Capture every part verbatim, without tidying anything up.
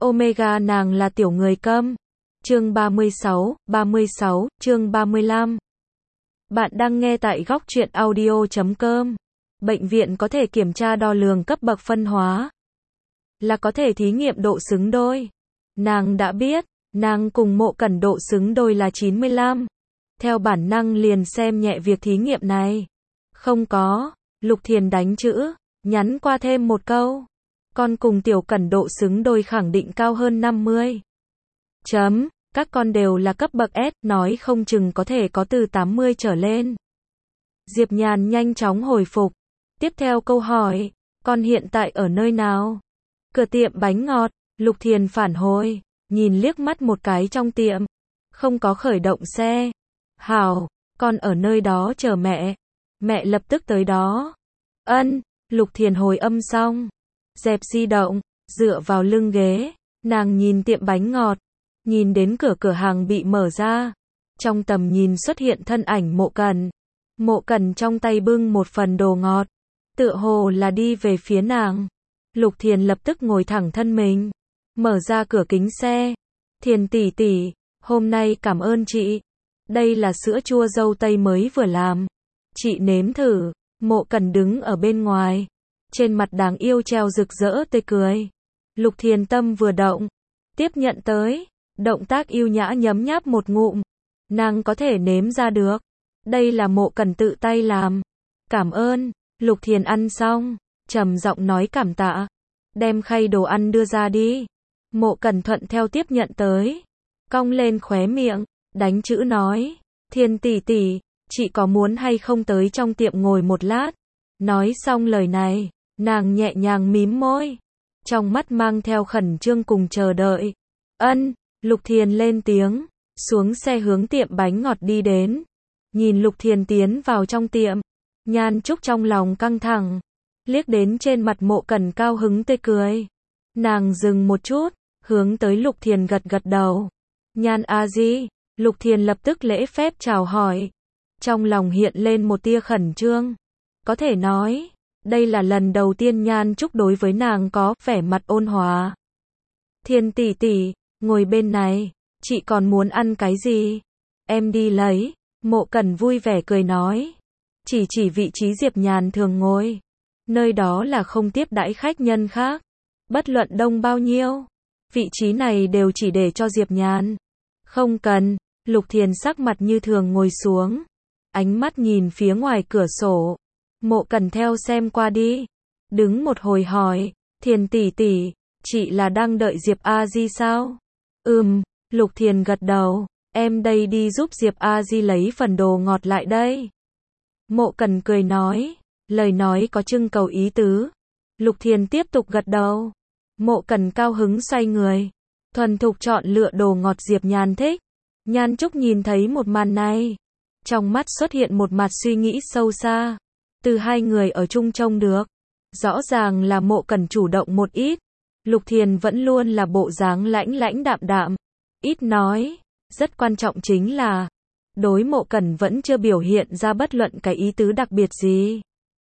Omega nàng là tiểu người câm. Chương ba mươi sáu, ba mươi sáu, chương ba mươi lăm. Bạn đang nghe tại góc truyện audio chấm com. Bệnh viện có thể kiểm tra đo lường cấp bậc phân hóa. Là có thể thí nghiệm độ xứng đôi. Nàng đã biết, nàng cùng Mộ Cẩn độ xứng đôi là chín mươi lăm. Theo bản năng liền xem nhẹ việc thí nghiệm này. Không có, Lục Thiền đánh chữ, nhắn qua thêm một câu. Con cùng Tiểu Cẩn độ xứng đôi khẳng định cao hơn năm mươi. Chấm, các con đều là cấp bậc S, nói không chừng có thể có từ tám mươi trở lên. Diệp Nhàn nhanh chóng hồi phục. Tiếp theo câu hỏi, con hiện tại ở nơi nào? Cửa tiệm bánh ngọt, Lục Thiền phản hồi, nhìn liếc mắt một cái trong tiệm. Không có khởi động xe. Hảo, con ở nơi đó chờ mẹ. Mẹ lập tức tới đó. Ân, Lục Thiền hồi âm xong. Dẹp di động, dựa vào lưng ghế. Nàng nhìn tiệm bánh ngọt. Nhìn đến cửa cửa hàng bị mở ra. Trong tầm nhìn xuất hiện thân ảnh Mộ Cẩn. Mộ Cẩn trong tay bưng một phần đồ ngọt. Tựa hồ là đi về phía nàng. Lục Thiền lập tức ngồi thẳng thân mình. Mở ra cửa kính xe. Thiền tỷ tỷ, hôm nay cảm ơn chị. Đây là sữa chua dâu tây mới vừa làm. Chị nếm thử. Mộ Cẩn đứng ở bên ngoài. Trên mặt đáng yêu treo rực rỡ tươi cười. Lục Thiền tâm vừa động. Tiếp nhận tới. Động tác yêu nhã nhấm nháp một ngụm. Nàng có thể nếm ra được. Đây là Mộ Cẩn tự tay làm. Cảm ơn. Lục Thiền ăn xong. Trầm giọng nói cảm tạ. Đem khay đồ ăn đưa ra đi. Mộ Cẩn thuận theo tiếp nhận tới. Cong lên khóe miệng. Đánh chữ nói. Thiền tỷ tỷ, chị có muốn hay không tới trong tiệm ngồi một lát? Nói xong lời này. Nàng nhẹ nhàng mím môi. Trong mắt mang theo khẩn trương cùng chờ đợi. Ân. Lục Thiền lên tiếng. Xuống xe hướng tiệm bánh ngọt đi đến. Nhìn Lục Thiền tiến vào trong tiệm. Nhan Trúc trong lòng căng thẳng. Liếc đến trên mặt Mộ Cẩn cao hứng tươi cười. Nàng dừng một chút. Hướng tới Lục Thiền gật gật đầu. Nhan a di. Lục Thiền lập tức lễ phép chào hỏi. Trong lòng hiện lên một tia khẩn trương. Có thể nói, đây là lần đầu tiên Nhan Trúc đối với nàng có vẻ mặt ôn hòa. Thiền tỷ tỷ, ngồi bên này, chị còn muốn ăn cái gì? Em đi lấy. Mộ Cẩn vui vẻ cười nói. Chỉ chỉ vị trí Diệp Nhàn thường ngồi. Nơi đó là không tiếp đãi khách nhân khác. Bất luận đông bao nhiêu. Vị trí này đều chỉ để cho Diệp Nhàn. Không cần. Lục Thiền sắc mặt như thường ngồi xuống. Ánh mắt nhìn phía ngoài cửa sổ. Mộ Cẩn theo xem qua đi. Đứng một hồi hỏi. Thiền tỷ tỷ, chị là đang đợi Diệp A Di sao? Ừm. Lục Thiền gật đầu. Em đây đi giúp Diệp A Di lấy phần đồ ngọt lại đây. Mộ Cẩn cười nói. Lời nói có trưng cầu ý tứ. Lục Thiền tiếp tục gật đầu. Mộ Cẩn cao hứng xoay người. Thuần thục chọn lựa đồ ngọt Diệp Nhàn thích. Nhan Trúc nhìn thấy một màn này. Trong mắt xuất hiện một mặt suy nghĩ sâu xa. Từ hai người ở chung trông được. Rõ ràng là Mộ Cẩn chủ động một ít. Lục Thiền vẫn luôn là bộ dáng lãnh lãnh đạm đạm. Ít nói. Rất quan trọng chính là. Đối Mộ Cẩn vẫn chưa biểu hiện ra bất luận cái ý tứ đặc biệt gì.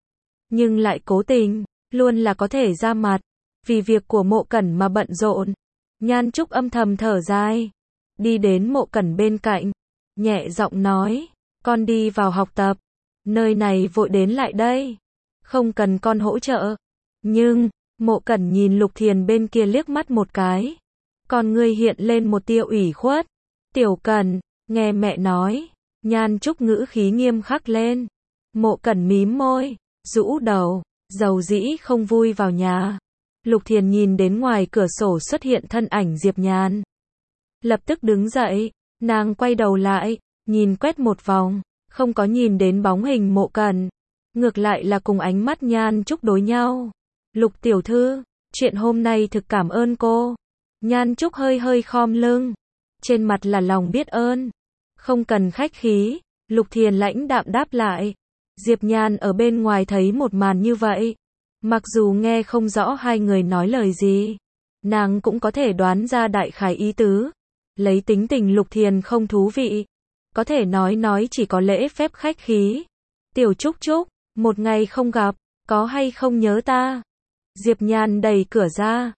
Nhưng lại cố tình. Luôn là có thể ra mặt. Vì việc của Mộ Cẩn mà bận rộn. Nhan Trúc âm thầm thở dài. Đi đến Mộ Cẩn bên cạnh. Nhẹ giọng nói. Con đi vào học tập. Nơi này vội đến lại đây. Không cần con hỗ trợ. Nhưng, Mộ Cẩn nhìn Lục Thiền bên kia liếc mắt một cái. Con ngươi hiện lên một tia ủy khuất. Tiểu Cẩn, nghe mẹ nói. Nhan Trúc ngữ khí nghiêm khắc lên. Mộ Cẩn mím môi. Rũ đầu. Dầu dĩ không vui vào nhà. Lục Thiền nhìn đến ngoài cửa sổ xuất hiện thân ảnh Diệp Nhàn. Lập tức đứng dậy. Nàng quay đầu lại. Nhìn quét một vòng. Không có nhìn đến bóng hình Mộ Cẩn. Ngược lại là cùng ánh mắt Nhan Trúc đối nhau. Lục tiểu thư, chuyện hôm nay thực cảm ơn cô. Nhan Trúc hơi hơi khom lưng. Trên mặt là lòng biết ơn. Không cần khách khí. Lục Thiền lãnh đạm đáp lại. Diệp Nhàn ở bên ngoài thấy một màn như vậy. Mặc dù nghe không rõ hai người nói lời gì. Nàng cũng có thể đoán ra đại khái ý tứ. Lấy tính tình Lục Thiền không thú vị. Có thể nói nói chỉ có lễ phép khách khí. Tiểu Trúc Trúc, một ngày không gặp, có hay không nhớ ta? Diệp Nhàn đẩy cửa ra.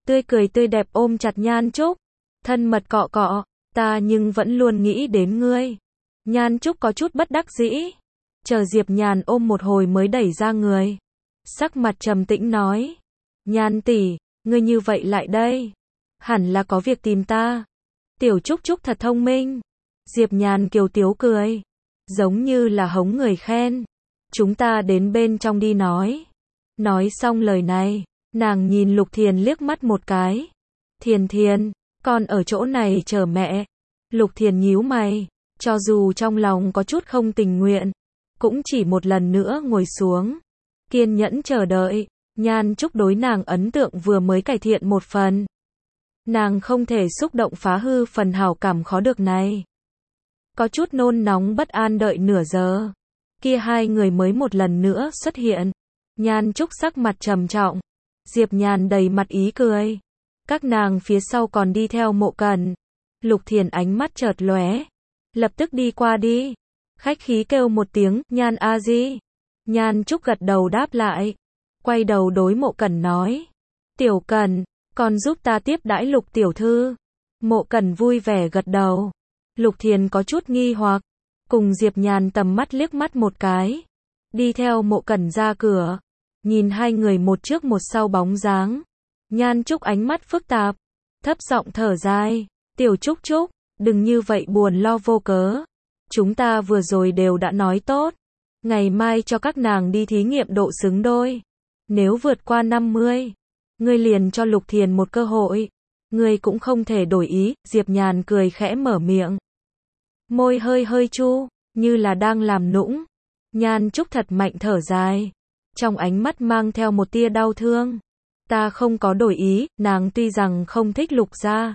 tươi cười tươi đẹp ôm chặt Nhan Trúc, thân mật cọ cọ, ta nhưng vẫn luôn nghĩ đến ngươi. Nhan Trúc có chút bất đắc dĩ, chờ Diệp Nhàn ôm một hồi mới đẩy ra người. Sắc mặt trầm tĩnh nói, Nhan tỷ, ngươi như vậy lại đây, hẳn là có việc tìm ta. Tiểu Trúc Trúc thật thông minh. Diệp Nhàn kiều tiếu cười, giống như là hống người khen. Chúng ta đến bên trong đi nói. Nói xong lời này, nàng nhìn Lục Thiền liếc mắt một cái. Thiền Thiền, con ở chỗ này chờ mẹ. Lục Thiền nhíu mày, cho dù trong lòng có chút không tình nguyện, cũng chỉ một lần nữa ngồi xuống, kiên nhẫn chờ đợi. Nhan Trúc đối nàng ấn tượng vừa mới cải thiện một phần. Nàng không thể xúc động phá hư phần hảo cảm khó được này. Có chút nôn nóng bất an đợi nửa giờ. Kia hai người mới một lần nữa xuất hiện. Nhan Trúc sắc mặt trầm trọng. Diệp Nhàn đầy mặt ý cười. Các nàng phía sau còn đi theo Mộ Cẩn. Lục Thiền ánh mắt chợt lóe, lập tức đi qua đi. Khách khí kêu một tiếng, Nhan a di. Nhan Trúc gật đầu đáp lại. Quay đầu đối Mộ Cẩn nói. Tiểu Cẩn, con giúp ta tiếp đãi Lục tiểu thư. Mộ Cẩn vui vẻ gật đầu. Lục Thiền có chút nghi hoặc, cùng Diệp Nhàn tầm mắt liếc mắt một cái, đi theo Mộ Cẩn ra cửa, nhìn hai người một trước một sau bóng dáng. Nhan Trúc ánh mắt phức tạp, thấp giọng thở dài, Tiểu Trúc Trúc, đừng như vậy buồn lo vô cớ. Chúng ta vừa rồi đều đã nói tốt, ngày mai cho các nàng đi thí nghiệm độ xứng đôi. Nếu vượt qua năm mươi, ngươi liền cho Lục Thiền một cơ hội. Ngươi cũng không thể đổi ý. Diệp Nhàn cười khẽ mở miệng, môi hơi hơi chu, như là đang làm nũng. Nhan Trúc thật mạnh thở dài, trong ánh mắt mang theo một tia đau thương. Ta không có đổi ý. Nàng tuy rằng không thích Lục gia,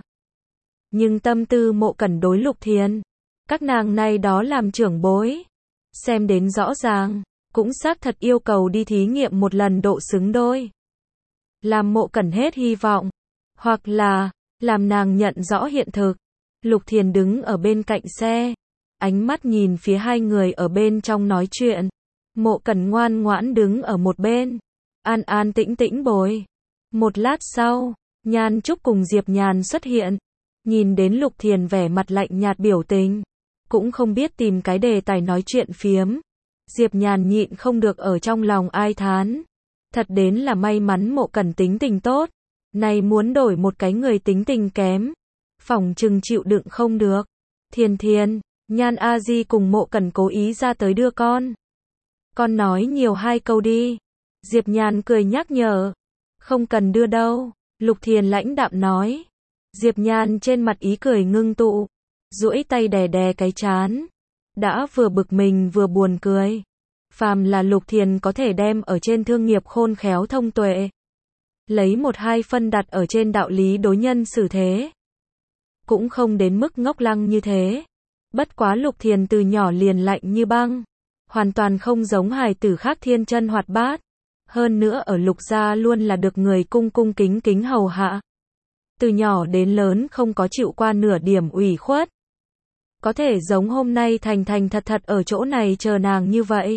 nhưng tâm tư Mộ Cẩn đối Lục Thiền, các nàng này đó làm trưởng bối, xem đến rõ ràng, cũng xác thật yêu cầu đi thí nghiệm một lần độ xứng đôi. Làm Mộ Cẩn hết hy vọng, hoặc là làm nàng nhận rõ hiện thực. Lục Thiền đứng ở bên cạnh xe, ánh mắt nhìn phía hai người ở bên trong nói chuyện. Mộ Cẩn ngoan ngoãn đứng ở một bên, an an tĩnh tĩnh bồi. Một lát sau, Nhan Trúc cùng Diệp Nhàn xuất hiện, nhìn đến Lục Thiền vẻ mặt lạnh nhạt biểu tình, cũng không biết tìm cái đề tài nói chuyện phiếm. Diệp Nhàn nhịn không được ở trong lòng ai thán, thật đến là may mắn Mộ Cẩn tính tình tốt, này muốn đổi một cái người tính tình kém, phỏng chừng chịu đựng không được. Thiền Thiền, Nhan a di cùng Mộ Cẩn cố ý ra tới đưa con. Con nói nhiều hai câu đi. Diệp Nhàn cười nhắc nhở. Không cần đưa đâu. Lục Thiền lãnh đạm nói. Diệp Nhàn trên mặt ý cười ngưng tụ, duỗi tay đè đè cái trán, đã vừa bực mình vừa buồn cười. Phàm là Lục Thiền có thể đem ở trên thương nghiệp khôn khéo thông tuệ, lấy một hai phân đặt ở trên đạo lý đối nhân xử thế, cũng không đến mức ngốc lăng như thế. Bất quá Lục Thiền từ nhỏ liền lạnh như băng, hoàn toàn không giống hài tử khác thiên chân hoạt bát. Hơn nữa ở Lục gia luôn là được người cung cung kính kính hầu hạ. Từ nhỏ đến lớn không có chịu qua nửa điểm ủy khuất. Có thể giống hôm nay thành thành thật thật ở chỗ này chờ nàng như vậy,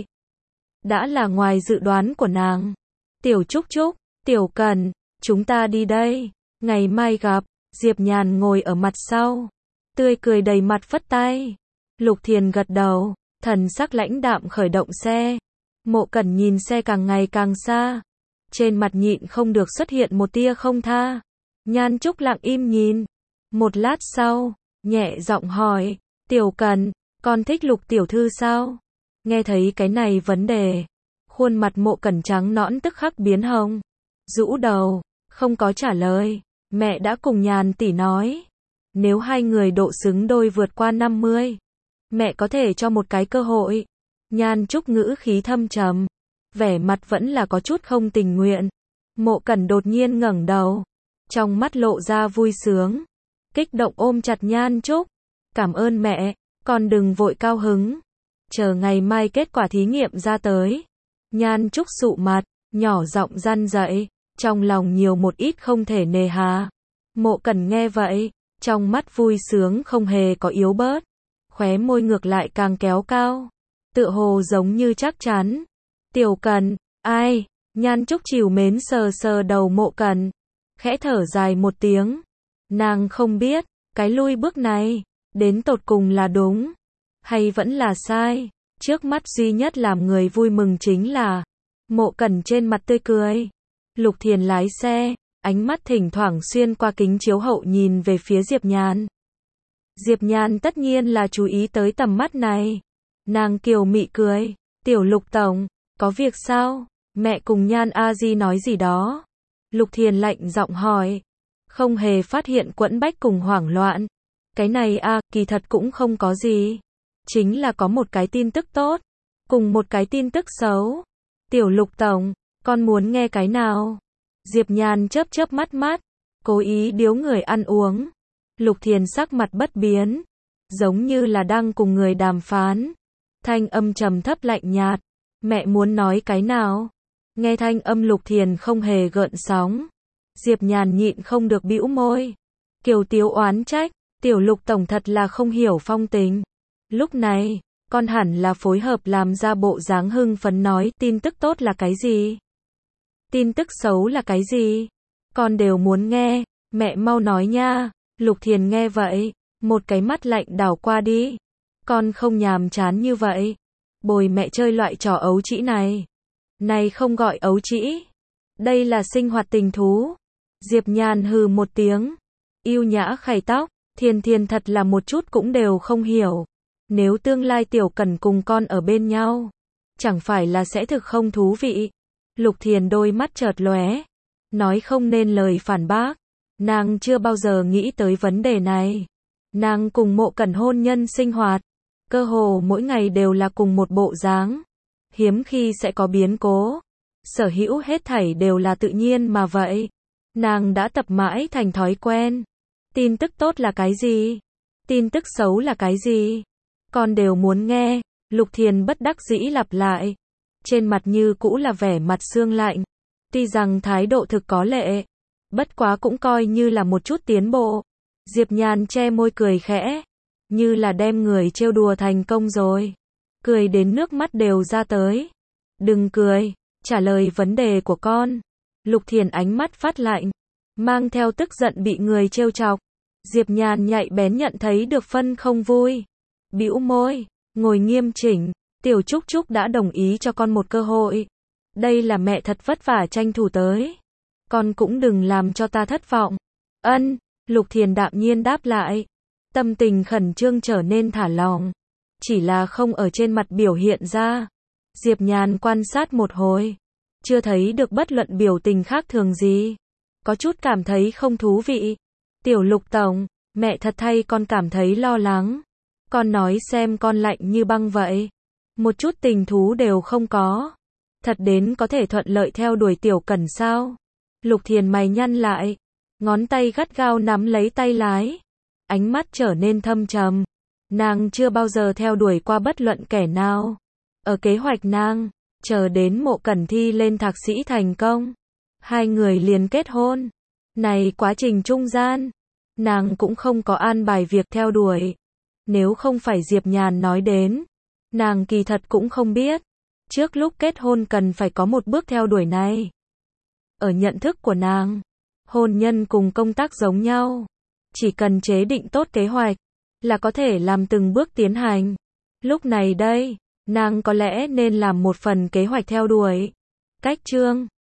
đã là ngoài dự đoán của nàng. Tiểu Trúc Trúc, Tiểu Cẩn, chúng ta đi đây, ngày mai gặp. Diệp Nhàn ngồi ở mặt sau, tươi cười đầy mặt phất tay. Lục Thiền gật đầu, thần sắc lãnh đạm khởi động xe. Mộ Cẩn nhìn xe càng ngày càng xa, trên mặt nhịn không được xuất hiện một tia không tha. Nhan Trúc lặng im nhìn, một lát sau, nhẹ giọng hỏi, Tiểu Cẩn, con thích Lục tiểu thư sao? Nghe thấy cái này vấn đề, khuôn mặt Mộ Cẩn trắng nõn tức khắc biến hồng, rũ đầu, không có trả lời. Mẹ đã cùng Nhàn tỷ nói, nếu hai người độ xứng đôi vượt qua năm mươi, mẹ có thể cho một cái cơ hội. Nhan Trúc ngữ khí thâm trầm, vẻ mặt vẫn là có chút không tình nguyện. Mộ Cẩn đột nhiên ngẩng đầu, trong mắt lộ ra vui sướng, kích động ôm chặt Nhan Trúc. Cảm ơn mẹ, con đừng vội cao hứng, chờ ngày mai kết quả thí nghiệm ra tới. Nhan Trúc sụ mặt, nhỏ giọng răn dậy, trong lòng nhiều một ít không thể nề hà. Mộ Cẩn nghe vậy, trong mắt vui sướng không hề có yếu bớt, khóe môi ngược lại càng kéo cao, tựa hồ giống như chắc chắn. Tiểu Cẩn, ai? Nhan Trúc trìu mến sờ sờ đầu Mộ Cẩn, khẽ thở dài một tiếng. Nàng không biết, cái lui bước này, đến tột cùng là đúng, hay vẫn là sai. Trước mắt duy nhất làm người vui mừng chính là, Mộ Cẩn trên mặt tươi cười. Lục Thiền lái xe, ánh mắt thỉnh thoảng xuyên qua kính chiếu hậu nhìn về phía Diệp Nhàn. Diệp Nhàn tất nhiên là chú ý tới tầm mắt này. Nàng kiều mị cười, tiểu Lục tổng, có việc sao? Mẹ cùng Nhan A Di nói gì đó? Lục Thiền lạnh giọng hỏi. Không hề phát hiện quẫn bách cùng hoảng loạn. Cái này a, à, kỳ thật cũng không có gì. Chính là có một cái tin tức tốt, cùng một cái tin tức xấu. Tiểu Lục tổng, con muốn nghe cái nào? Diệp Nhàn chớp chớp mắt mắt, cố ý điếu người ăn uống. Lục Thiền sắc mặt bất biến, giống như là đang cùng người đàm phán. Thanh âm trầm thấp lạnh nhạt. Mẹ muốn nói cái nào? Nghe thanh âm Lục Thiền không hề gợn sóng. Diệp Nhàn nhịn không được bĩu môi. Kiều tiếu oán trách, tiểu Lục tổng thật là không hiểu phong tình. Lúc này, con hẳn là phối hợp làm ra bộ dáng hưng phấn nói tin tức tốt là cái gì? Tin tức xấu là cái gì? Con đều muốn nghe, mẹ mau nói nha. Lục Thiền nghe vậy, một cái mắt lạnh đảo qua đi. Con không nhàm chán như vậy. Bồi mẹ chơi loại trò ấu trĩ này. Này không gọi ấu trĩ. Đây là sinh hoạt tình thú. Diệp Nhàn hừ một tiếng. Yêu nhã khày tóc, Thiền Thiền thật là một chút cũng đều không hiểu. Nếu tương lai Tiểu Cẩn cùng con ở bên nhau, chẳng phải là sẽ thực không thú vị. Lục Thiền đôi mắt chợt lóe, nói không nên lời phản bác. Nàng chưa bao giờ nghĩ tới vấn đề này. Nàng cùng Mộ Cẩn hôn nhân sinh hoạt, cơ hồ mỗi ngày đều là cùng một bộ dáng. Hiếm khi sẽ có biến cố. Sở hữu hết thảy đều là tự nhiên mà vậy. Nàng đã tập mãi thành thói quen. Tin tức tốt là cái gì? Tin tức xấu là cái gì? Con đều muốn nghe. Lục Thiền bất đắc dĩ lặp lại. Trên mặt như cũ là vẻ mặt sương lạnh. Tuy rằng thái độ thực có lệ, bất quá cũng coi như là một chút tiến bộ. Diệp Nhàn che môi cười khẽ, như là đem người trêu đùa thành công rồi. Cười đến nước mắt đều ra tới. Đừng cười, trả lời vấn đề của con. Lục Thiền ánh mắt phát lạnh, mang theo tức giận bị người trêu chọc. Diệp Nhàn nhạy bén nhận thấy được phân không vui. Bĩu môi, ngồi nghiêm chỉnh. Tiểu Trúc Trúc đã đồng ý cho con một cơ hội. Đây là mẹ thật vất vả tranh thủ tới. Con cũng đừng làm cho ta thất vọng. Ân, Lục Thiền đạm nhiên đáp lại. Tâm tình khẩn trương trở nên thả lỏng. Chỉ là không ở trên mặt biểu hiện ra. Diệp Nhàn quan sát một hồi, chưa thấy được bất luận biểu tình khác thường gì. Có chút cảm thấy không thú vị. Tiểu Lục tổng, mẹ thật thay con cảm thấy lo lắng. Con nói xem con lạnh như băng vậy. Một chút tình thú đều không có. Thật đến có thể thuận lợi theo đuổi Tiểu Cẩn sao? Lục Thiền mày nhăn lại, ngón tay gắt gao nắm lấy tay lái. Ánh mắt trở nên thâm trầm. Nàng chưa bao giờ theo đuổi qua bất luận kẻ nào. Ở kế hoạch nàng, chờ đến Mộ Cẩn thi lên thạc sĩ thành công, hai người liền kết hôn. Này quá trình trung gian, nàng cũng không có an bài việc theo đuổi. Nếu không phải Diệp Nhàn nói đến, nàng kỳ thật cũng không biết. Trước lúc kết hôn cần phải có một bước theo đuổi này. Ở nhận thức của nàng, hôn nhân cùng công tác giống nhau. Chỉ cần chế định tốt kế hoạch, là có thể làm từng bước tiến hành. Lúc này đây, nàng có lẽ nên làm một phần kế hoạch theo đuổi. Cách chương